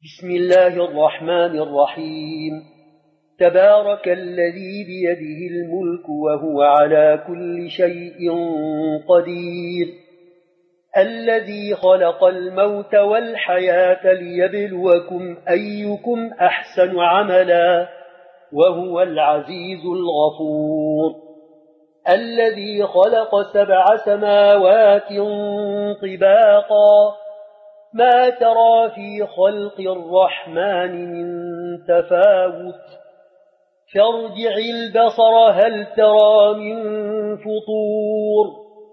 بسم الله الرحمن الرحيم. تبارك الذي بيده الملك وهو على كل شيء قدير، الذي خلق الموت والحياة ليبلوكم أيكم أحسن عملا وهو العزيز الغفور، الذي خلق 7 سماوات طباقا ما ترى في خلق الرحمن من تفاوت، فارجع البصر هل ترى من فطور،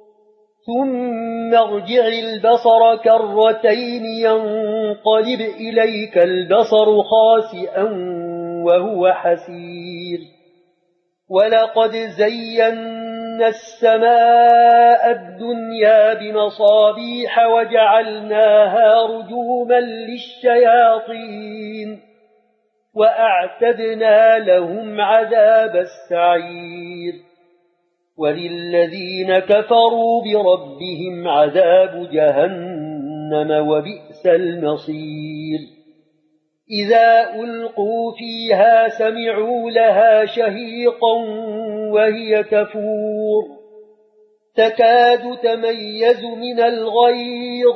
ثم ارجع البصر كرتين ينقلب إليك البصر خاسئا وهو حسير، ولقد زينا السماء الدنيا بمصابيح وجعلناها رجوما للشياطين وأعتدنا لهم عذاب السعير، وللذين كفروا بربهم عذاب جهنم وبئس المصير. إذا ألقوا فيها سمعوا لها شهيقا وهي تفور تكاد تميز من الغيظ،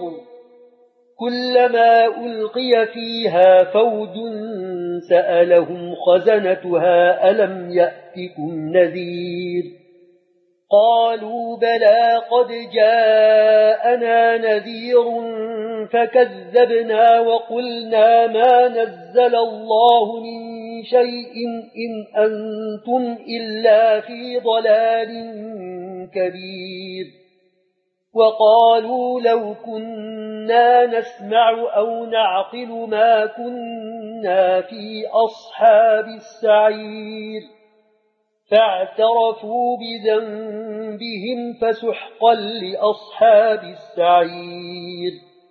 كلما ألقي فيها فوج سألهم خزنتها ألم يأتكم نذير، قالوا بلى قد جاءنا نذير فكذبنا وقلنا ما نزل الله من شيء إن أنتم إلا في ضلال كبير، وقالوا لو كنا نسمع أو نعقل ما كنا في أصحاب السعير، فاعترفوا بذنبهم فسحقا لأصحاب السعير.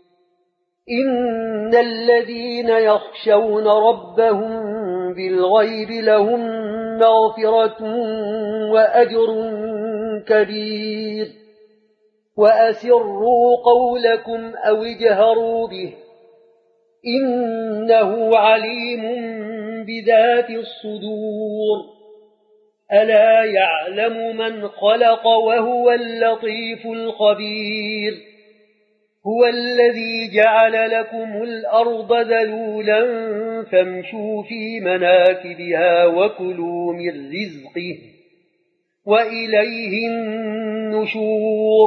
إن الذين يخشون ربهم بالغيب لهم مغفرة وأجر كبير، وأسروا قولكم أو اجهروا به إنه عليم بذات الصدور، ألا يعلم من خلق وهو اللطيف الخبير، هو الذي جعل لكم الأرض ذلولا فامشوا في مناكبها وكلوا من رزقه وإليه النشور.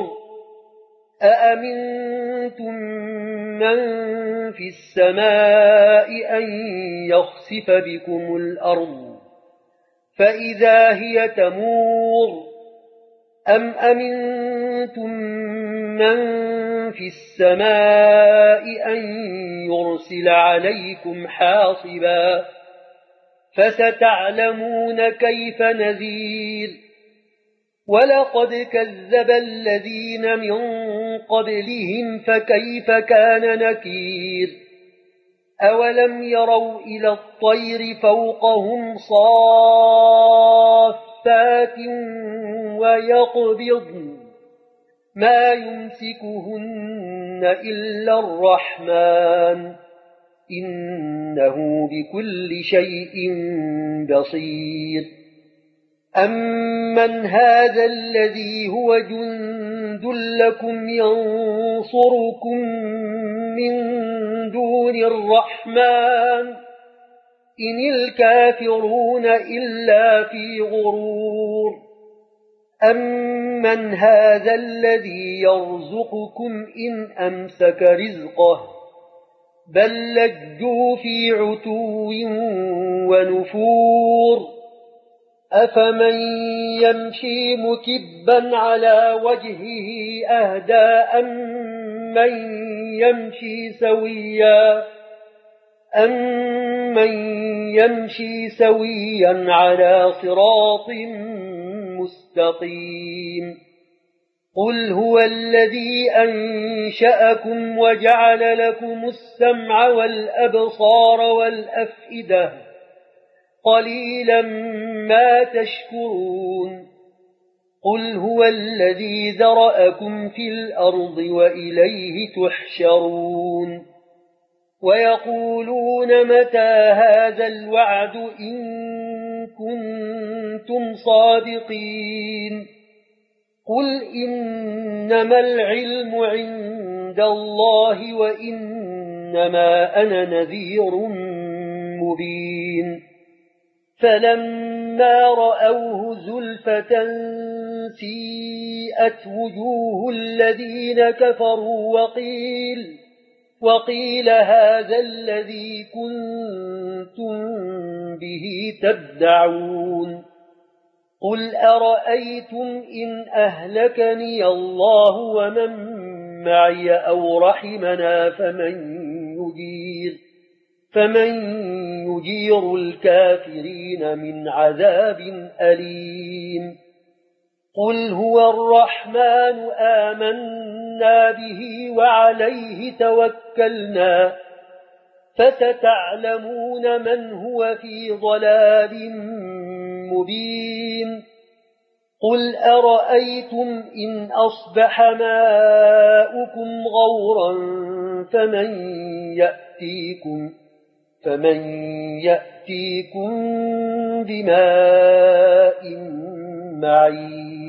أأمنتم من في السماء أن يخسف بكم الأرض فإذا هي تمور، أم أمنتم من في السماء أن يرسل عليكم حاصبا، فستعلمون كيف نذير. ولقد كذب الذين من قبلهم فكيف كان نكير، أولم يروا إلى الطير فوقهم صافات ويقبضن ما يمسكهن إلا الرحمن إنه بكل شيء بصير. أمن هذا الذي هو جند لكم ينصركم من دون الرحمن إن الكافرون إلا في غرور. أمن هذا الذي يرزقكم إن أمسك رزقه بل لجوا في عتو ونفور. أفمن يمشي مكبا على وجهه أهدى أمن يمشي سويا على صراط مستقيم. قل هو الذي أنشأكم وجعل لكم السمع والأبصار والأفئدة قليلا ما تشكرون. قل هو الذي ذرأكم في الأرض وإليه تحشرون. ويقولون متى هذا الوعد إن كنتم صادقين قل إنما العلم عند الله وإنما أنا نذير مبين فلما رأوه زلفة سيئت وجوه الذين كفروا وقيل هذا الذي كنتم به تدعون قل أرأيتم إن أهلكني الله ومن معي أو رحمنا فمن يجير الكافرين من عذاب أليم قل هو الرحمن آمنا به وعليه توكلنا فستعلمون من هو في ضلال مبين قل أرأيتم إن أصبح ماؤكم غورا فمن يأتيكم بماء معين